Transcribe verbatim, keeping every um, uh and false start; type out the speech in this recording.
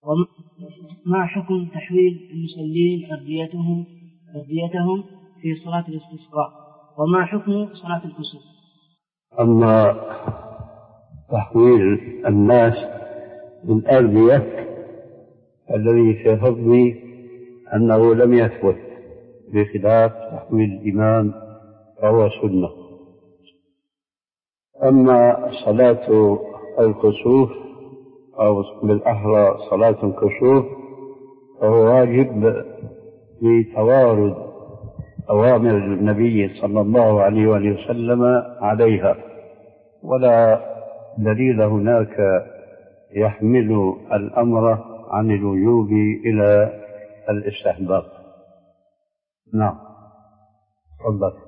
وما حكم تحويل المصلين أرديتهم أرديتهم في صلاة الاستسقاء؟ وما حكم صلاة الكسوف؟ أما تحويل الناس بالأردية الذي سيفضي أنه لم يثبت، بخلاف تحويل الإمام فهو سنة. أما صلاة الكسوف أو بالأحرى صلاة الكسوف فهو واجب لتوارد أوامر النبي صلى الله عليه وسلم عليها، ولا دليل هناك يحمل الأمر عن الوجوب إلى الاستحباب. نعم، تفضل.